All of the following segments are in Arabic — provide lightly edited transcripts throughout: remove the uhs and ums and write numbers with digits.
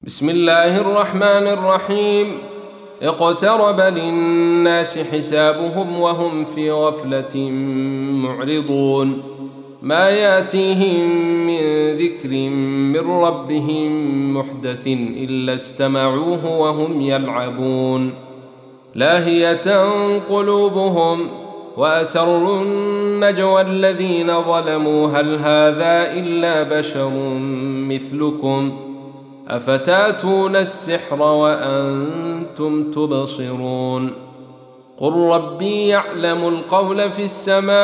بسم الله الرحمن الرحيم. اقترب للناس حسابهم وهم في غفلة معرضون. ما ياتيهم من ذكر من ربهم محدث إلا استمعوه وهم يلعبون. لاهية قلوبهم وأسروا النجوى الذين ظلموا هل هذا إلا بشر مثلكم أفتاتون السحر وأنتم تبصرون. قل ربي يعلم القول في السماء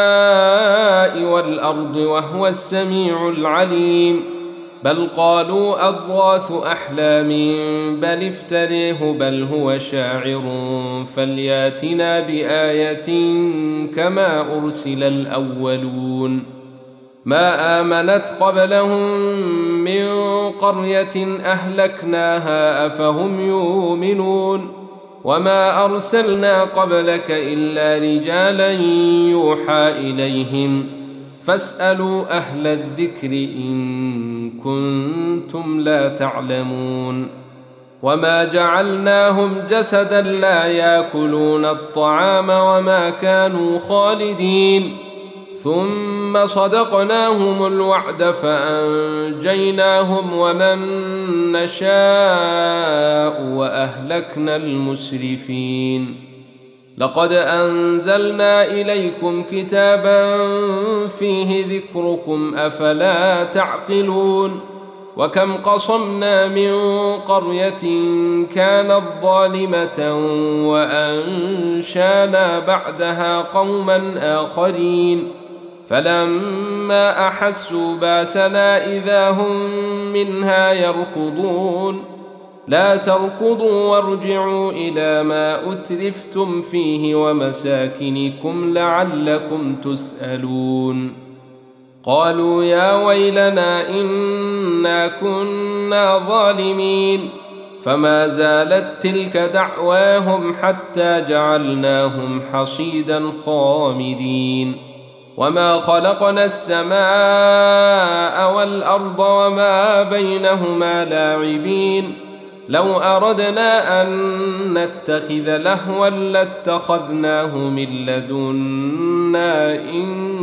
والأرض وهو السميع العليم. بل قالوا أضغاث أحلام بل افتريه بل هو شاعر فلياتنا بآية كما أرسل الأولون. ما آمنت قبلهم من قرية أهلكناها أفهم يؤمنون. وما أرسلنا قبلك إلا رجالا يوحى إليهم فاسألوا أهل الذكر إن كنتم لا تعلمون. وما جعلناهم جسدا لا يأكلون الطعام وما كانوا خالدين ثم صدقناهم الوعد فأنجيناهم ومن نشاء وأهلكنا المسرفين. لقد أنزلنا إليكم كتابا فيه ذكركم أفلا تعقلون. وكم قصمنا من قرية كانت ظالمة وأنشانا بعدها قوما آخرين فلما أحسوا باسنا إذا هم منها يركضون. لا تركضوا وارجعوا إلى ما أترفتم فيه ومساكنكم لعلكم تسألون. قالوا يا ويلنا إنا كنا ظالمين فما زالت تلك دعواهم حتى جعلناهم حصيدا خامدين. وما خلقنا السماء والأرض وما بينهما لاعبين. لو أردنا أن نتخذ لهوا لاتخذناه من لدنا إن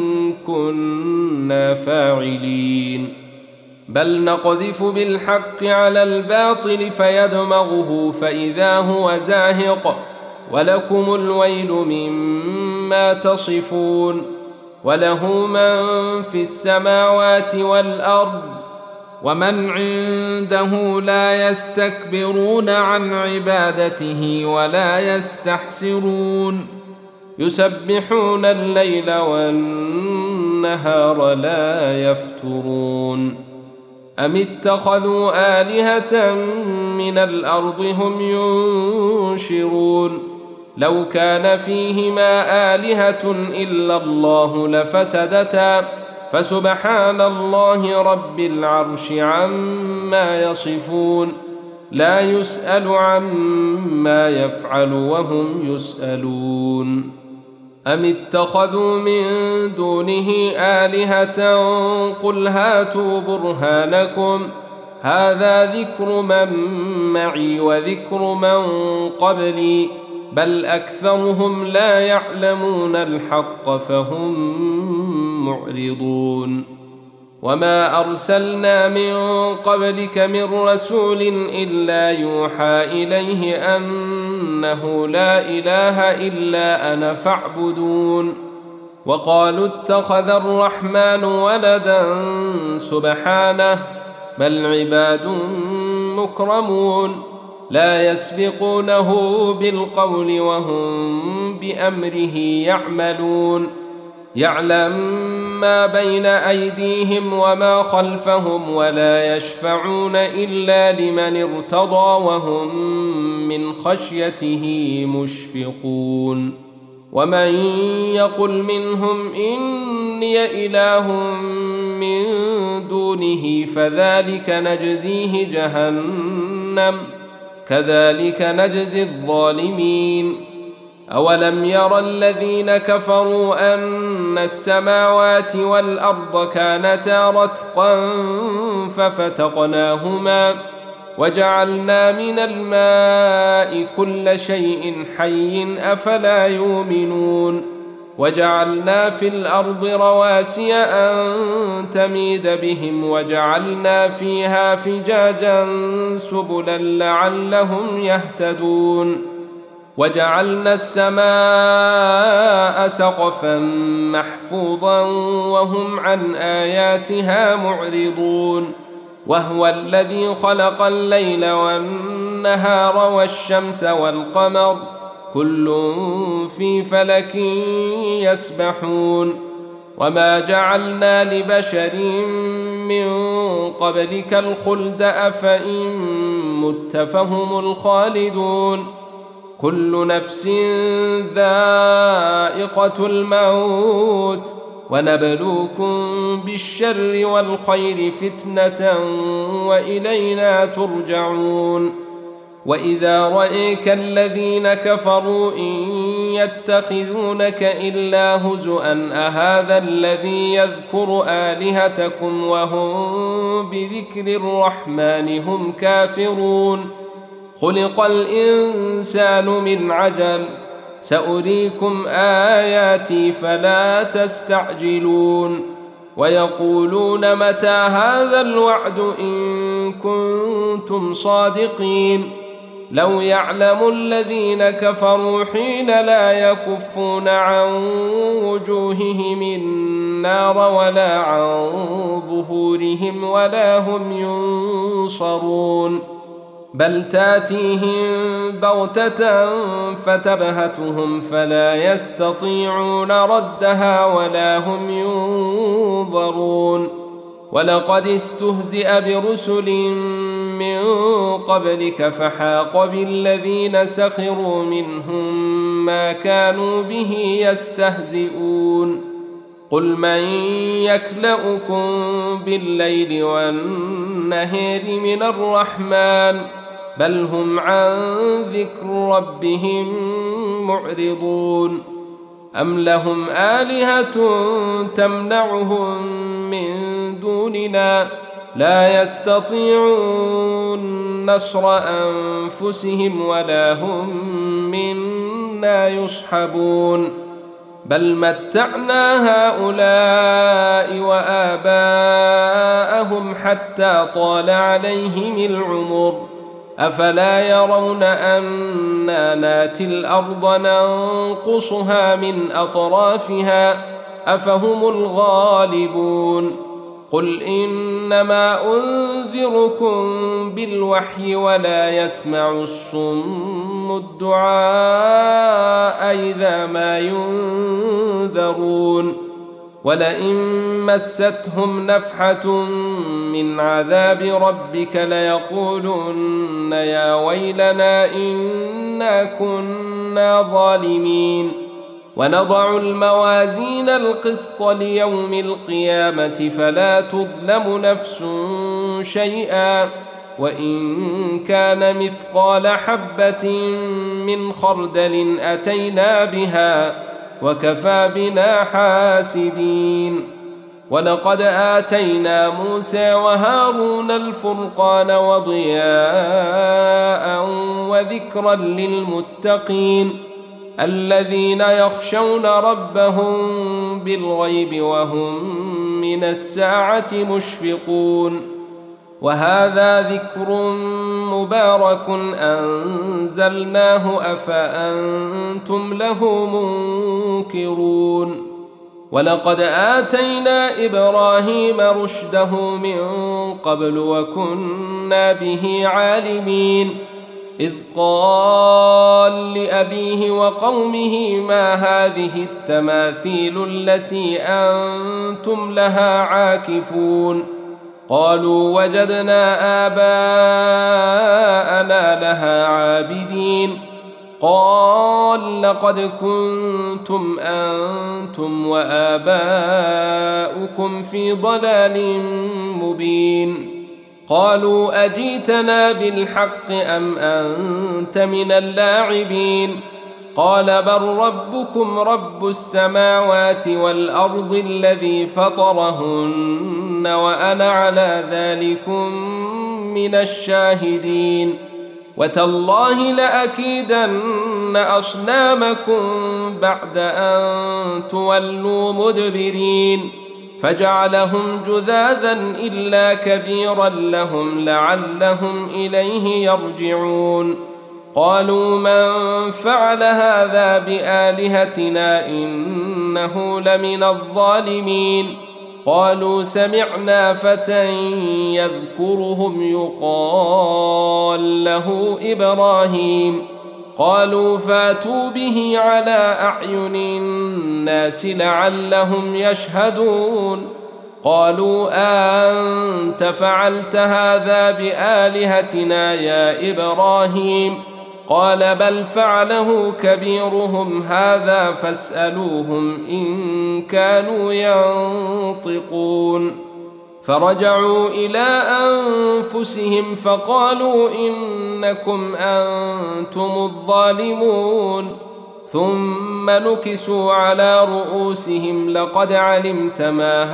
كنا فاعلين. بل نقذف بالحق على الباطل فيدمغه فإذا هو زاهق ولكم الويل مما تصفون. وله من في السماوات والأرض ومن عنده لا يستكبرون عن عبادته ولا يستحسرون. يسبحون الليل والنهار لا يفترون. أم اتخذوا آلهة من الأرض هم ينشرون. لو كان فيهما آلهة إلا الله لفسدتا فسبحان الله رب العرش عما يصفون. لا يسأل عما يفعل وهم يسألون. أم اتخذوا من دونه آلهة قل هاتوا برهانكم هذا ذكر من معي وذكر من قبلي بل أكثرهم لا يعلمون الحق فهم معرضون. وما أرسلنا من قبلك من رسول إلا يوحى إليه أنه لا إله إلا أنا فاعبدون. وقالوا اتخذ الرحمن ولدا سبحانه بل عباد مكرمون لا يسبقونه بالقول وهم بأمره يعملون. يعلم ما بين أيديهم وما خلفهم ولا يشفعون إلا لمن ارتضى وهم من خشيته مشفقون. ومن يقل منهم إني إله من دونه فذلك نجزيه جهنم كذلك نجزي الظالمين. أولم ير الذين كفروا أن السماوات والأرض كانتا رتقا ففتقناهما وجعلنا من الماء كل شيء حي أفلا يؤمنون وجعلنا في الأرض رواسي أن تميد بهم وجعلنا فيها فجاجا سبلا لعلهم يهتدون وجعلنا السماء سقفا محفوظا وهم عن آياتها معرضون وهو الذي خلق الليل والنهار والشمس والقمر كل في فلك يسبحون وما جعلنا لبشر من قبلك الخلد أفإن مت فهم الخالدون كل نفس ذائقة الموت ونبلوكم بالشر والخير فتنة وإلينا ترجعون وإذا رأيك الذين كفروا إن يتخذونك إلا هزؤا أهذا الذي يذكر آلهتكم وهم بذكر الرحمن هم كافرون خلق الإنسان من عجل سأريكم آياتي فلا تستعجلون ويقولون متى هذا الوعد إن كنتم صادقين لو يعلم الذين كفروا حين لا يكفون عن وجوههم النار ولا عن ظهورهم ولا هم ينصرون بل تاتيهم بغتة فتبهتهم فلا يستطيعون ردها ولا هم ينظرون ولقد استهزئ برسل من قبلك فحاق بالذين سخروا منهم ما كانوا به يستهزئون قل من يكلؤكم بالليل والنهار من الرحمن بل هم عن ذكر ربهم معرضون أم لهم آلهة تمنعهم من دوننا لا يستطيعون نصر أنفسهم ولا هم منا يصحبون بل متعنا هؤلاء وآباءهم حتى طال عليهم العمر أفلا يرون أنا ناتي الأرض ننقصها من أطرافها أفهم الغالبون قل إنما أنذركم بالوحي ولا يسمع الصم الدعاء إذا ما ينذرون ولئن مستهم نفحة من عذاب ربك ليقولن يا ويلنا إنا كنا ظالمين ونضع الموازين القسط ليوم القيامة فلا تظلم نفس شيئا وإن كان مثقال حبة من خردل أتينا بها وكفى بنا حاسبين ولقد آتينا موسى وهارون الفرقان وضياء وذكرا للمتقين الذين يخشون ربهم بالغيب وهم من الساعة مشفقون وهذا ذكر مبارك أنزلناه أفأنتم له منكرون ولقد آتينا إبراهيم رشده من قبل وكنا به عالمين إذ قال لأبيه وقومه ما هذه التماثيل التي أنتم لها عاكفون قالوا وجدنا آباءنا لها عابدين قال لقد كنتم أنتم وآباؤكم في ضلال مبين قالوا أجيتنا بالحق أم أنت من اللاعبين قال بل ربكم رب السماوات والأرض الذي فطرهن وأنا على ذلكم من الشاهدين وتالله لأكيدن أصنامكم بعد أن تولوا مدبرين فجعلهم جذاذا إلا كبيرا لهم لعلهم إليه يرجعون قالوا من فعل هذا بآلهتنا إنه لمن الظالمين قالوا سمعنا فتى يذكرهم يقال له إبراهيم قالوا فاتوا به على أعين الناس لعلهم يشهدون قالوا أنت فعلت هذا بآلهتنا يا إبراهيم قال بل فعله كبيرهم هذا فاسألوهم إن كانوا ينطقون فرجعوا إلى أنفسهم فقالوا إنكم أنتم الظالمون ثم نكسوا على رؤوسهم لقد علمت ما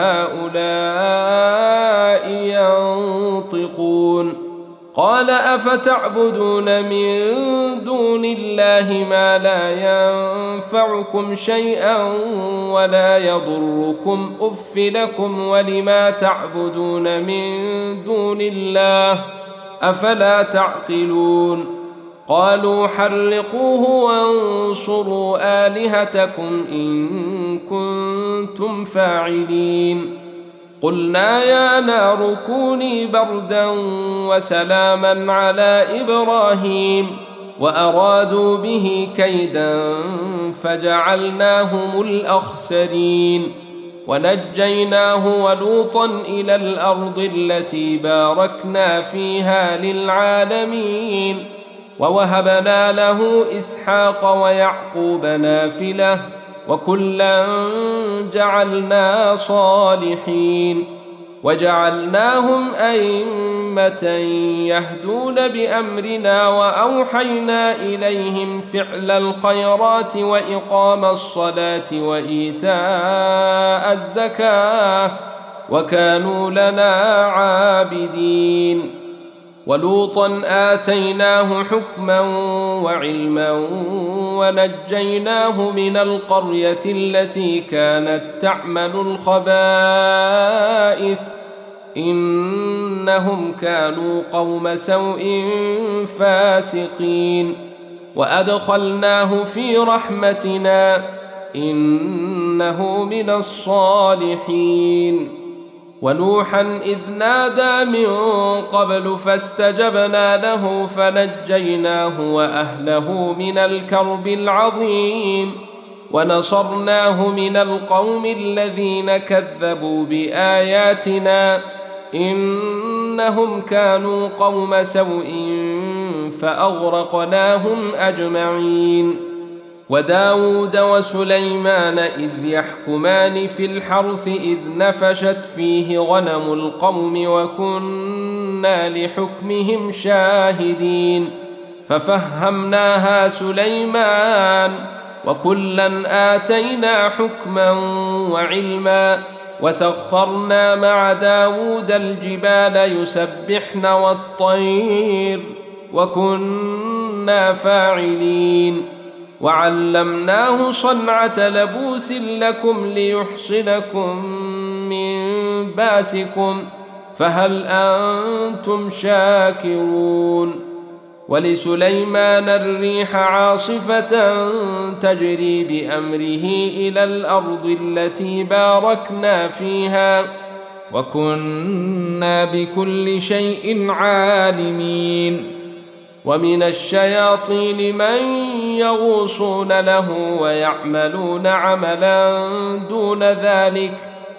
هؤلاء ينطقون قال أفتعبدون من دون الله ما لا ينفعكم شيئا ولا يضركم أف لكم ولما تعبدون من دون الله أفلا تعقلون قالوا حرقوه وانصروا آلهتكم إن كنتم فاعلين قلنا يا نار كوني بردا وسلاما على إبراهيم وأرادوا به كيدا فجعلناهم الأخسرين ونجيناه ولوطا إلى الأرض التي باركنا فيها للعالمين ووهبنا له إسحاق ويعقوب نافلة وكلا جعلنا صالحين وجعلناهم أئمة يهدون بأمرنا وأوحينا إليهم فعل الخيرات وإقام الصلاة وإيتاء الزكاة وكانوا لنا عابدين ولوطا آتيناه حكما وعلما ونجيناه من القرية التي كانت تعمل الخبائث إنهم كانوا قوم سوء فاسقين وأدخلناه في رحمتنا إنه من الصالحين ونوحا إذ نادى من قبل فاستجبنا له فنجيناه وأهله من الكرب العظيم ونصرناه من القوم الذين كذبوا بآياتنا إنهم كانوا قوم سوء فأغرقناهم أجمعين وداود وسليمان إذ يحكمان في الحرث إذ نفشت فيه غنم القوم وكنا لحكمهم شاهدين ففهمناها سليمان وكلا آتينا حكما وعلما وسخرنا مع داود الجبال يسبحن والطير وكنا فاعلين وعلمناه صنعة لبوس لكم ليحصنكم من باسكم فهل أنتم شاكرون ولسليمان الريح عاصفة تجري بأمره إلى الأرض التي باركنا فيها وكنا بكل شيء عالمين ومن الشياطين من يغوصون له ويعملون عملا دون ذلك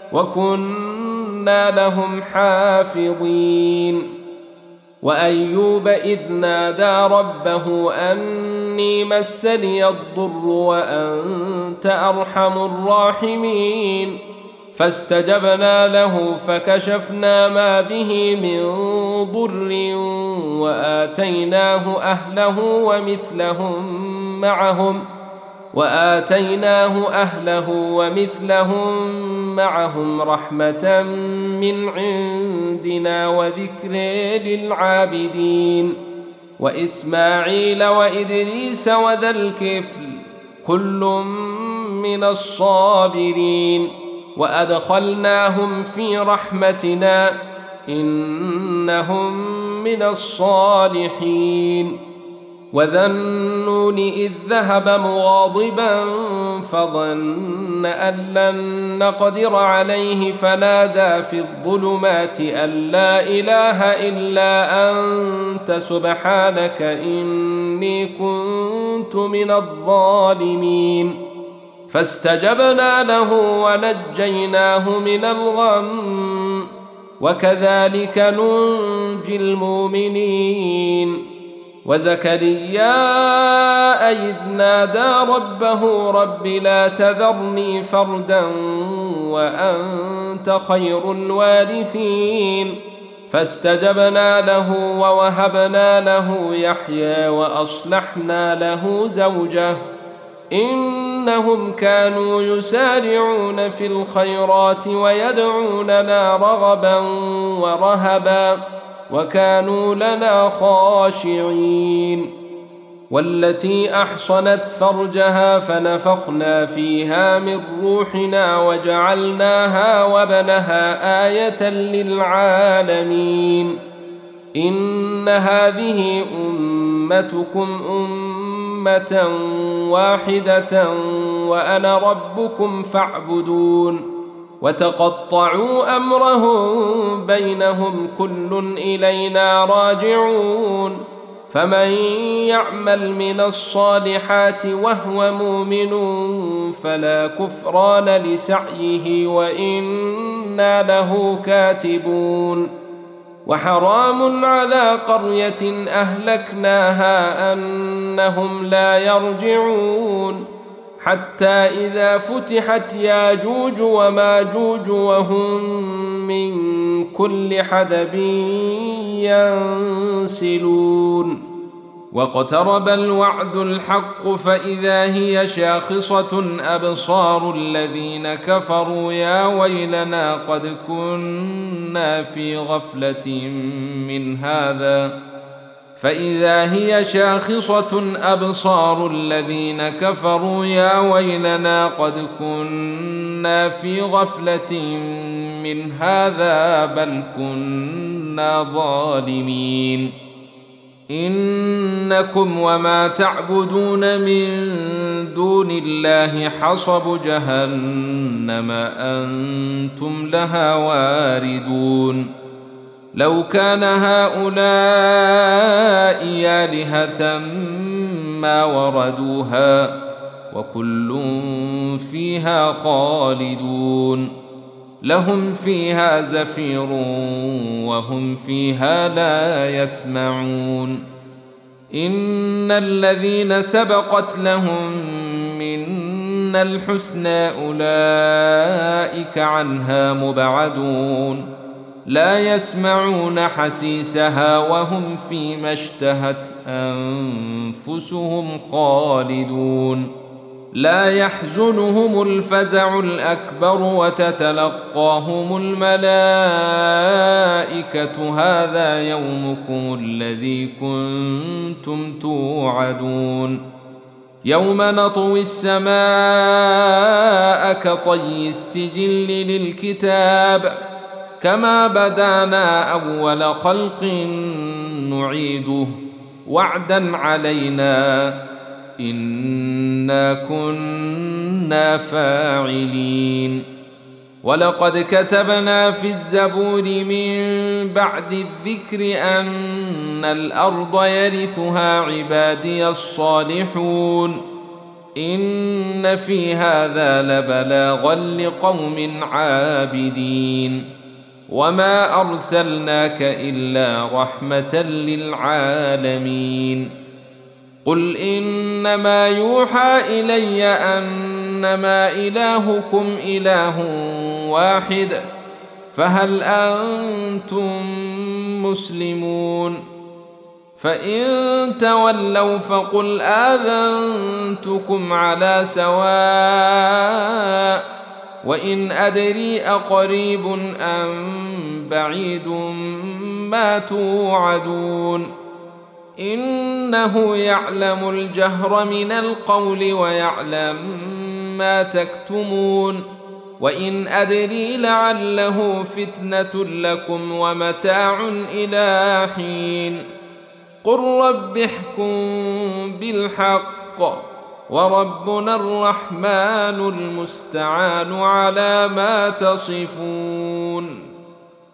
وكنا لهم حافظين وأيوب إذ نادى ربه أني مسني الضر وأنت أرحم الراحمين فاستجبنا له فكشفنا ما به من ضر وآتيناه أهله ومثلهم وآتيناه أهله ومثلهم معهم رحمة من عندنا وذكر للعابدين وإسماعيل وإدريس وذا الكفل كل من الصابرين وأدخلناهم في رحمتنا إنهم من الصالحين وذا النون إذ ذهب مغاضبا فظن أن لن نقدر عليه فنادى في الظلمات أن لا إله إلا أنت سبحانك إني كنت من الظالمين فاستجبنا له ونجيناه من الغم وكذلك ننجي المؤمنين وزكريا إذ نادى ربه رب لا تذرني فردا وأنت خير الوارثين فاستجبنا له ووهبنا له يحيى وأصلحنا له زوجه إنهم كانوا يسارعون في الخيرات ويدعوننا رغبا ورهبا وكانوا لنا خاشعين والتي أحصنت فرجها فنفخنا فيها من روحنا وجعلناها وابنها آية للعالمين إن هذه أمتكم أمة واحدة وأنا ربكم فاعبدون وتقطعوا أمرهم بينهم كل إلينا راجعون فمن يعمل من الصالحات وهو مؤمن فلا كفران لسعيه وإنا له كاتبون وحرام على قرية أهلكناها أنهم لا يرجعون حتى إذا فتحت ياجوج وماجوج وهم من كل حدب ينسلون واقترب الوعد الحق فإذا هي شاخصة أبصار الذين كفروا يا ويلنا قد كنا في غفلة من هذا فإذا هي شاخصة أبصار الذين كفروا يا ويلنا قد كنا في غفلة من هذا بل كنا ظالمين إنكم وما تعبدون من دون الله حصب جهنم أنتم لها واردون لو كان هؤلاء آلهة ما وردوها وكل فيها خالدون لهم فيها زفير وهم فيها لا يسمعون إن الذين سبقت لهم منا الحسنى أولئك عنها مبعدون لا يسمعون حسيسها وهم فيما اشتهت أنفسهم خالدون لا يحزنهم الفزع الأكبر وتتلقاهم الملائكة هذا يومكم الذي كنتم توعدون يوم نطوي السماء كطي السجل للكتاب كما بدانا أول خلق نعيده وعدا علينا إنا كنا فاعلين ولقد كتبنا في الزبور من بعد الذكر أن الأرض يرثها عبادي الصالحون إن في هذا لبلاغا لقوم عابدين وما أرسلناك إلا رحمة للعالمين قل إنما يوحى إلي أنما إلهكم إله واحد فهل أنتم مسلمون فإن تولوا فقل آذنتكم على سواء وإن أدري أقريب أم بعيد ما توعدون إنه يعلم الجهر من القول ويعلم ما تكتمون وإن أدري لعله فتنة لكم ومتاع إلى حين قل رب احكم بالحق وربنا الرحمن المستعان على ما تصفون